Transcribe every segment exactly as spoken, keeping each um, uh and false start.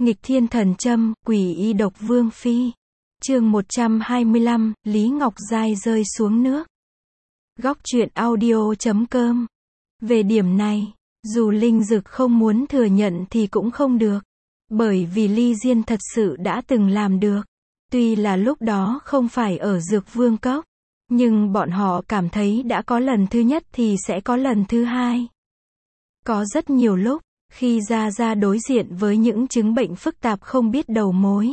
Nghịch thiên thần châm, quỷ y độc vương phi. Chương một trăm hai mươi lăm, Lý Ngọc Giai rơi xuống nước. Góc truyện audio chấm com. Về điểm này, dù Linh Dực không muốn thừa nhận thì cũng không được. Bởi vì Ly Diên thật sự đã từng làm được. Tuy là lúc đó không phải ở Dược Vương Cốc, nhưng bọn họ cảm thấy đã có lần thứ nhất thì sẽ có lần thứ hai. Có rất nhiều lúc, khi Gia Gia đối diện với những chứng bệnh phức tạp không biết đầu mối,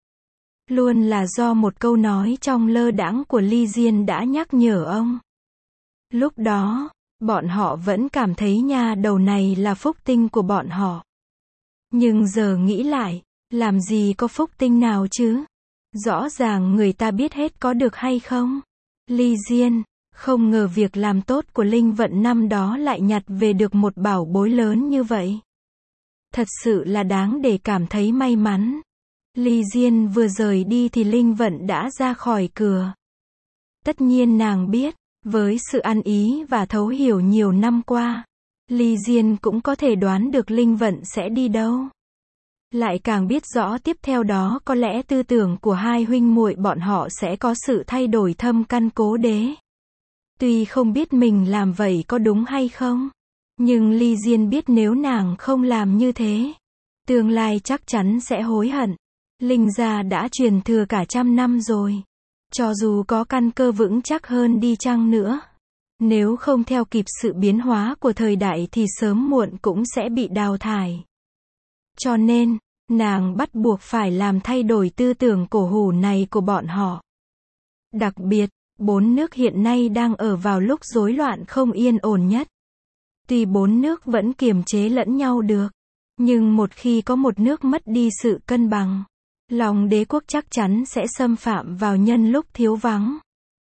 luôn là do một câu nói trong lơ đãng của Ly Diên đã nhắc nhở ông. Lúc đó, bọn họ vẫn cảm thấy nha đầu này là phúc tinh của bọn họ. Nhưng giờ nghĩ lại, làm gì có phúc tinh nào chứ? Rõ ràng người ta biết hết có được hay không? Ly Diên, không ngờ việc làm tốt của Linh Vận năm đó lại nhặt về được một bảo bối lớn như vậy. Thật sự là đáng để cảm thấy may mắn. Ly Diên vừa rời đi thì Linh Vận đã ra khỏi cửa. Tất nhiên nàng biết, với sự ăn ý và thấu hiểu nhiều năm qua, Ly Diên cũng có thể đoán được Linh Vận sẽ đi đâu. Lại càng biết rõ tiếp theo đó có lẽ tư tưởng của hai huynh muội bọn họ sẽ có sự thay đổi thâm căn cố đế. Tuy không biết mình làm vậy có đúng hay không, nhưng Ly Diên biết nếu nàng không làm như thế, tương lai chắc chắn sẽ hối hận. Linh gia đã truyền thừa cả trăm năm rồi. Cho dù có căn cơ vững chắc hơn đi chăng nữa, nếu không theo kịp sự biến hóa của thời đại thì sớm muộn cũng sẽ bị đào thải. Cho nên, nàng bắt buộc phải làm thay đổi tư tưởng cổ hủ này của bọn họ. Đặc biệt, bốn nước hiện nay đang ở vào lúc rối loạn không yên ổn nhất. Tuy bốn nước vẫn kiềm chế lẫn nhau được, nhưng một khi có một nước mất đi sự cân bằng, lòng đế quốc chắc chắn sẽ xâm phạm vào nhân lúc thiếu vắng.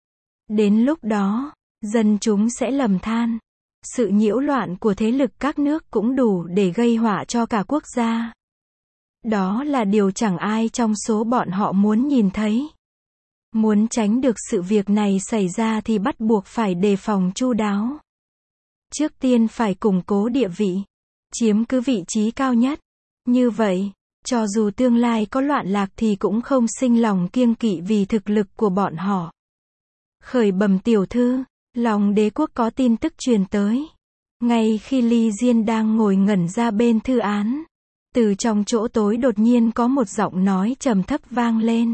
Đến lúc đó, dân chúng sẽ lầm than. Sự nhiễu loạn của thế lực các nước cũng đủ để gây họa cho cả quốc gia. Đó là điều chẳng ai trong số bọn họ muốn nhìn thấy. Muốn tránh được sự việc này xảy ra thì bắt buộc phải đề phòng chu đáo. Trước tiên phải củng cố địa vị, chiếm cứ vị trí cao nhất. Như vậy, cho dù tương lai có loạn lạc thì cũng không sinh lòng kiêng kỵ vì thực lực của bọn họ. Khởi bẩm tiểu thư, lòng đế quốc có tin tức truyền tới. Ngay khi Ly Diên đang ngồi ngẩn ra bên thư án, từ trong chỗ tối đột nhiên có một giọng nói trầm thấp vang lên.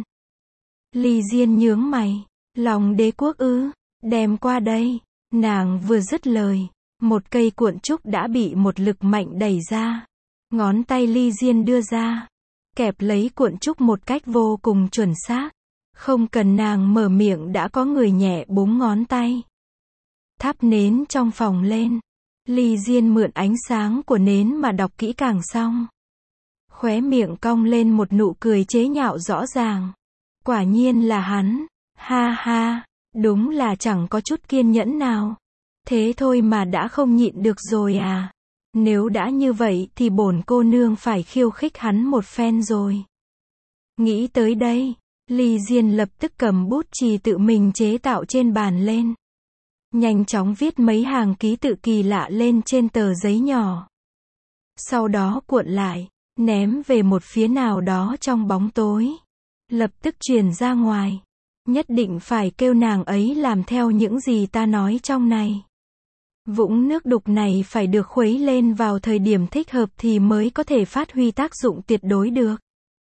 Ly Diên nhướng mày, lòng đế quốc ư, đem qua đây. Nàng vừa dứt lời, một cây cuộn trúc đã bị một lực mạnh đẩy ra. Ngón tay Ly Diên đưa ra, kẹp lấy cuộn trúc một cách vô cùng chuẩn xác. Không cần nàng mở miệng đã có người nhẹ búng ngón tay. Thắp nến trong phòng lên. Ly Diên mượn ánh sáng của nến mà đọc kỹ càng xong. Khóe miệng cong lên một nụ cười chế nhạo rõ ràng. Quả nhiên là hắn. Ha ha, đúng là chẳng có chút kiên nhẫn nào. Thế thôi mà đã không nhịn được rồi à. Nếu đã như vậy thì bổn cô nương phải khiêu khích hắn một phen rồi. Nghĩ tới đây, Ly Diên lập tức cầm bút chì tự mình chế tạo trên bàn lên. Nhanh chóng viết mấy hàng ký tự kỳ lạ lên trên tờ giấy nhỏ. Sau đó cuộn lại, ném về một phía nào đó trong bóng tối. Lập tức truyền ra ngoài. Nhất định phải kêu nàng ấy làm theo những gì ta nói trong này. Vũng nước đục này phải được khuấy lên vào thời điểm thích hợp thì mới có thể phát huy tác dụng tuyệt đối được.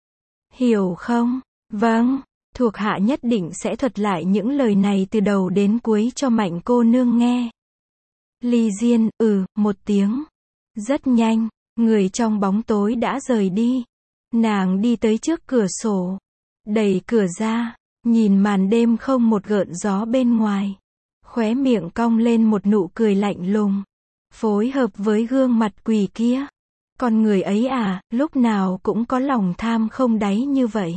Hiểu không? Vâng, thuộc hạ nhất định sẽ thuật lại những lời này từ đầu đến cuối cho Mạnh cô nương nghe. Ly Diên, ừ, một tiếng. Rất nhanh, người trong bóng tối đã rời đi. Nàng đi tới trước cửa sổ, đẩy cửa ra, nhìn màn đêm không một gợn gió bên ngoài. Khóe miệng cong lên một nụ cười lạnh lùng. Phối hợp với gương mặt quỷ kia. Con người ấy à, lúc nào cũng có lòng tham không đáy như vậy.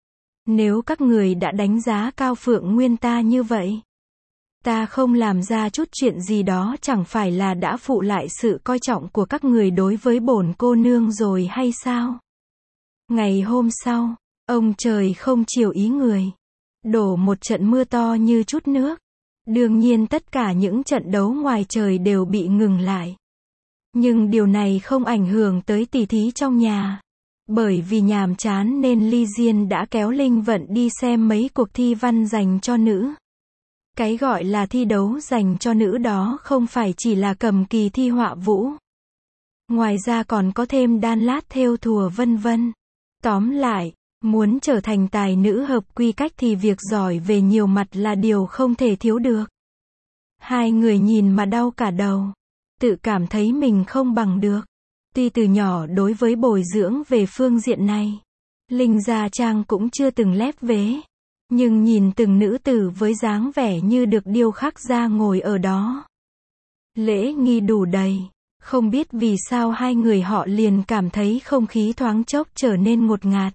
Nếu các người đã đánh giá cao Phượng Nguyên ta như vậy, ta không làm ra chút chuyện gì đó chẳng phải là đã phụ lại sự coi trọng của các người đối với bổn cô nương rồi hay sao? Ngày hôm sau, ông trời không chiều ý người. Đổ một trận mưa to như chút nước. Đương nhiên tất cả những trận đấu ngoài trời đều bị ngừng lại. Nhưng điều này không ảnh hưởng tới tỷ thí trong nhà. Bởi vì nhàm chán nên Ly Diên đã kéo Linh Vận đi xem mấy cuộc thi văn dành cho nữ. Cái gọi là thi đấu dành cho nữ đó không phải chỉ là cầm kỳ thi họa vũ. Ngoài ra còn có thêm đan lát thêu thùa vân vân. Tóm lại, muốn trở thành tài nữ hợp quy cách thì việc giỏi về nhiều mặt là điều không thể thiếu được. Hai người nhìn mà đau cả đầu. Tự cảm thấy mình không bằng được. Tuy từ nhỏ đối với bồi dưỡng về phương diện này, Linh Gia Trang cũng chưa từng lép vế. Nhưng nhìn từng nữ tử với dáng vẻ như được điêu khắc ra ngồi ở đó. Lễ nghi đủ đầy. Không biết vì sao hai người họ liền cảm thấy không khí thoáng chốc trở nên ngột ngạt.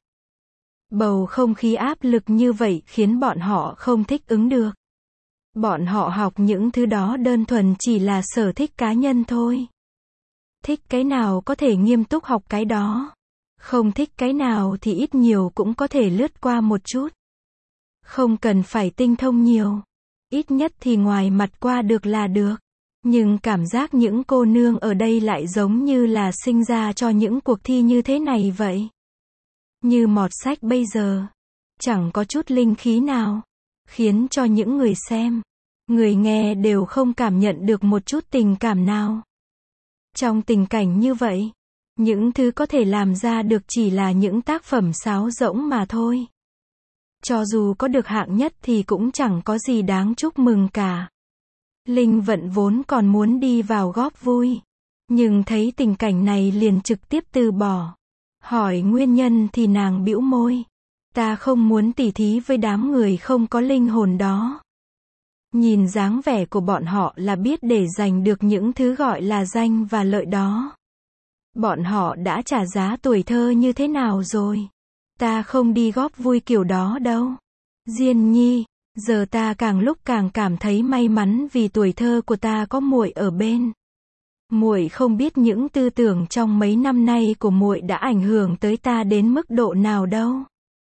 Bầu không khí áp lực như vậy khiến bọn họ không thích ứng được. Bọn họ học những thứ đó đơn thuần chỉ là sở thích cá nhân thôi. Thích cái nào có thể nghiêm túc học cái đó. Không thích cái nào thì ít nhiều cũng có thể lướt qua một chút. Không cần phải tinh thông nhiều. Ít nhất thì ngoài mặt qua được là được. Nhưng cảm giác những cô nương ở đây lại giống như là sinh ra cho những cuộc thi như thế này vậy. Như mọt sách bây giờ. Chẳng có chút linh khí nào. Khiến cho những người xem, người nghe đều không cảm nhận được một chút tình cảm nào. Trong tình cảnh như vậy, những thứ có thể làm ra được chỉ là những tác phẩm sáo rỗng mà thôi. Cho dù có được hạng nhất thì cũng chẳng có gì đáng chúc mừng cả. Linh Vận vốn còn muốn đi vào góp vui. Nhưng thấy tình cảnh này liền trực tiếp từ bỏ. Hỏi nguyên nhân thì nàng bĩu môi. Ta không muốn tỉ thí với đám người không có linh hồn đó. Nhìn dáng vẻ của bọn họ là biết để giành được những thứ gọi là danh và lợi đó. Bọn họ đã trả giá tuổi thơ như thế nào rồi? Ta không đi góp vui kiểu đó đâu. Diên Nhi, giờ ta càng lúc càng cảm thấy may mắn vì tuổi thơ của ta có muội ở bên. Muội không biết những tư tưởng trong mấy năm nay của muội đã ảnh hưởng tới ta đến mức độ nào đâu.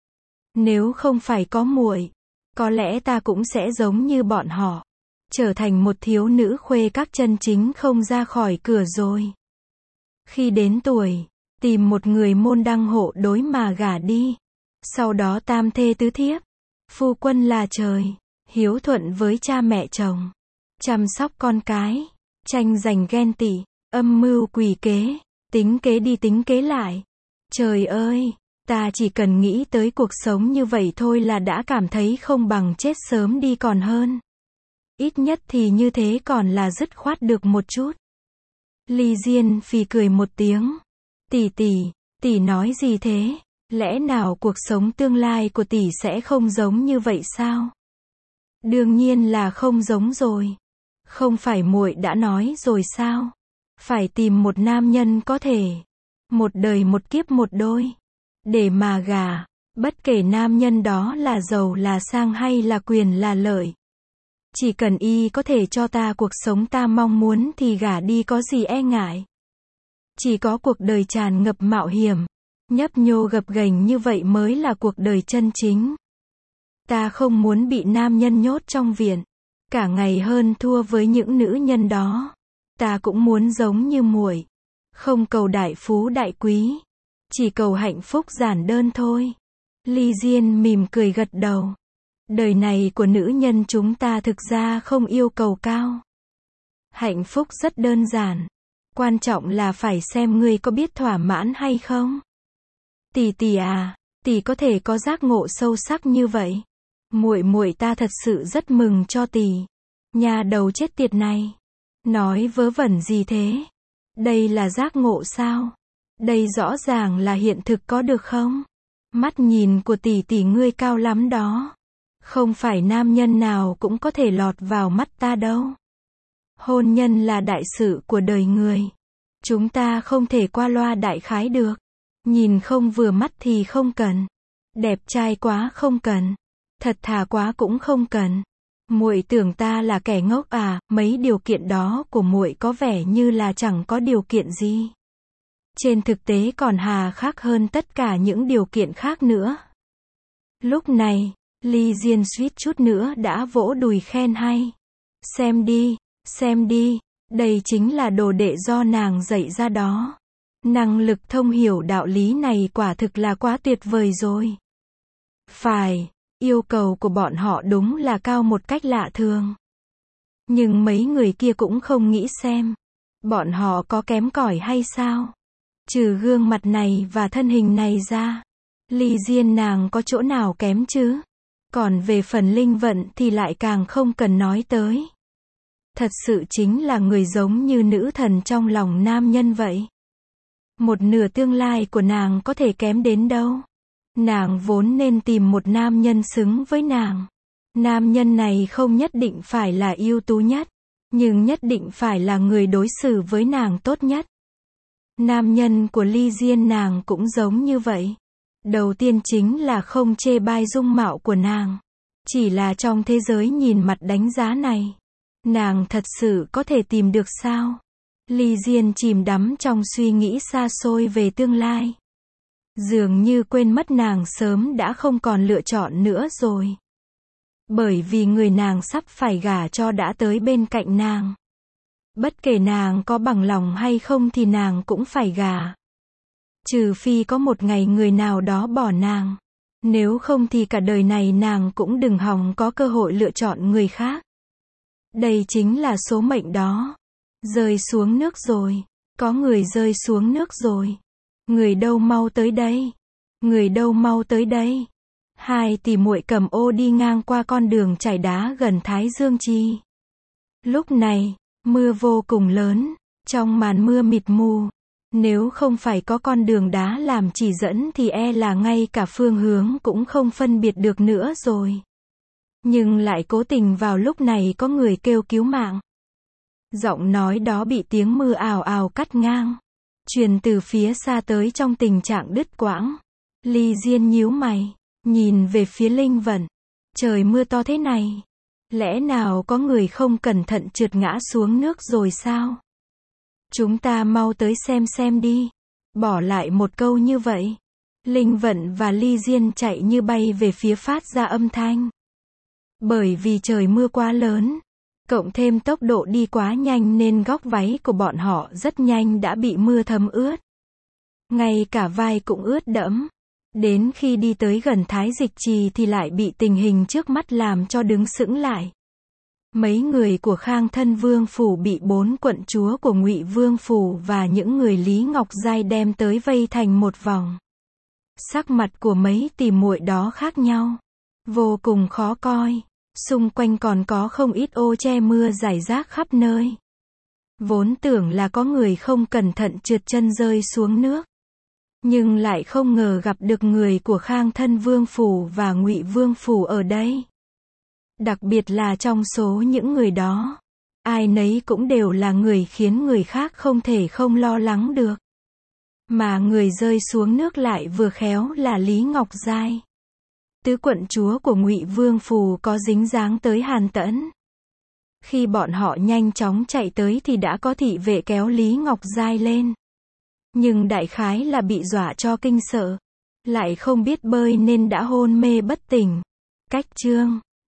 Nếu không phải có muội, có lẽ ta cũng sẽ giống như bọn họ, trở thành một thiếu nữ khuê các chân chính không ra khỏi cửa rồi. Khi đến tuổi, tìm một người môn đăng hộ đối mà gả đi. Sau đó tam thê tứ thiếp, phu quân là trời, hiếu thuận với cha mẹ chồng, chăm sóc con cái, tranh giành ghen tị, âm mưu quỷ kế, tính kế đi tính kế lại. Trời ơi, ta chỉ cần nghĩ tới cuộc sống như vậy thôi là đã cảm thấy không bằng chết sớm đi còn hơn. Ít nhất thì như thế còn là dứt khoát được một chút. Ly Diên phì cười một tiếng. Tỷ tỷ, tỷ nói gì thế? Lẽ nào cuộc sống tương lai của tỷ sẽ không giống như vậy sao? Đương nhiên là không giống rồi. Không phải muội đã nói rồi sao? Phải tìm một nam nhân có thể một đời một kiếp một đôi để mà gả, bất kể nam nhân đó là giàu là sang hay là quyền là lợi. Chỉ cần y có thể cho ta cuộc sống ta mong muốn thì gả đi có gì e ngại. Chỉ có cuộc đời tràn ngập mạo hiểm, nhấp nhô gập ghềnh như vậy mới là cuộc đời chân chính. Ta không muốn bị nam nhân nhốt trong viện, cả ngày hơn thua với những nữ nhân đó. Ta cũng muốn giống như muội, không cầu đại phú đại quý, chỉ cầu hạnh phúc giản đơn thôi. Ly Diên mỉm cười gật đầu. Đời này của nữ nhân chúng ta thực ra không yêu cầu cao. Hạnh phúc rất đơn giản. Quan trọng là phải xem ngươi có biết thỏa mãn hay không. Tỷ tỷ à, tỷ có thể có giác ngộ sâu sắc như vậy. Muội muội ta thật sự rất mừng cho tỷ. Nhà đầu chết tiệt này. Nói vớ vẩn gì thế? Đây là giác ngộ sao? Đây rõ ràng là hiện thực có được không? Mắt nhìn của tỷ tỷ ngươi cao lắm đó. Không phải nam nhân nào cũng có thể lọt vào mắt ta đâu. Hôn nhân là đại sự của đời người. Chúng ta không thể qua loa đại khái được. Nhìn không vừa mắt thì không cần. Đẹp trai quá không cần. Thật thà quá cũng không cần. Muội tưởng ta là kẻ ngốc à? Mấy điều kiện đó của muội có vẻ như là chẳng có điều kiện gì. Trên thực tế còn hà khắc hơn tất cả những điều kiện khác nữa. Lúc này, Ly Diên suýt chút nữa đã vỗ đùi khen hay. Xem đi, xem đi, đây chính là đồ đệ do nàng dạy ra đó. Năng lực thông hiểu đạo lý này quả thực là quá tuyệt vời rồi. Phải, yêu cầu của bọn họ đúng là cao một cách lạ thường. Nhưng mấy người kia cũng không nghĩ xem, bọn họ có kém cỏi hay sao? Trừ gương mặt này và thân hình này ra, Ly Diên nàng có chỗ nào kém chứ? Còn về phần linh vận thì lại càng không cần nói tới. Thật sự chính là người giống như nữ thần trong lòng nam nhân vậy. Một nửa tương lai của nàng có thể kém đến đâu. Nàng vốn nên tìm một nam nhân xứng với nàng. Nam nhân này không nhất định phải là ưu tú nhất, nhưng nhất định phải là người đối xử với nàng tốt nhất. Nam nhân của Ly Diên nàng cũng giống như vậy. Đầu tiên chính là không chê bai dung mạo của nàng. Chỉ là trong thế giới nhìn mặt đánh giá này, nàng thật sự có thể tìm được sao? Ly Diên chìm đắm trong suy nghĩ xa xôi về tương lai. Dường như quên mất nàng sớm đã không còn lựa chọn nữa rồi. Bởi vì người nàng sắp phải gả cho đã tới bên cạnh nàng. Bất kể nàng có bằng lòng hay không thì nàng cũng phải gả. Trừ phi có một ngày người nào đó bỏ nàng. Nếu không thì cả đời này nàng cũng đừng hòng có cơ hội lựa chọn người khác. Đây chính là số mệnh đó. Rơi xuống nước rồi. Có người rơi xuống nước rồi. Người đâu mau tới đây. Người đâu mau tới đây. Hai tỷ muội cầm ô đi ngang qua con đường chảy đá gần Thái Dương Chi. Lúc này, mưa vô cùng lớn. Trong màn mưa mịt mù. Nếu không phải có con đường đá làm chỉ dẫn thì e là ngay cả phương hướng cũng không phân biệt được nữa rồi. Nhưng lại cố tình vào lúc này có người kêu cứu mạng. Giọng nói đó bị tiếng mưa ào ào cắt ngang. Truyền từ phía xa tới trong tình trạng đứt quãng. Ly Diên nhíu mày. Nhìn về phía Linh Vận. Trời mưa to thế này. Lẽ nào có người không cẩn thận trượt ngã xuống nước rồi sao? Chúng ta mau tới xem xem đi. Bỏ lại một câu như vậy. Linh Vận và Ly Diên chạy như bay về phía phát ra âm thanh. Bởi vì trời mưa quá lớn, cộng thêm tốc độ đi quá nhanh nên góc váy của bọn họ rất nhanh đã bị mưa thấm ướt. Ngay cả vai cũng ướt đẫm. Đến khi đi tới gần Thái Dịch Trì thì lại bị tình hình trước mắt làm cho đứng sững lại. Mấy người của Khang Thân Vương phủ bị bốn quận chúa của Ngụy Vương phủ và những người Lý Ngọc Giai đem tới vây thành một vòng. Sắc mặt của mấy tỷ muội đó khác nhau, vô cùng khó coi. Xung quanh còn có không ít ô che mưa rải rác khắp nơi. Vốn tưởng là có người không cẩn thận trượt chân rơi xuống nước, nhưng lại không ngờ gặp được người của Khang Thân Vương phủ và Ngụy Vương phủ ở đây. Đặc biệt là trong số những người đó, ai nấy cũng đều là người khiến người khác không thể không lo lắng được. Mà người rơi xuống nước lại vừa khéo là Lý Ngọc Giai. Tứ quận chúa của Ngụy Vương phủ có dính dáng tới Hàn Tẫn. Khi bọn họ nhanh chóng chạy tới thì đã có thị vệ kéo Lý Ngọc Giai lên. Nhưng đại khái là bị dọa cho kinh sợ, lại không biết bơi nên đã hôn mê bất tỉnh. Cách chương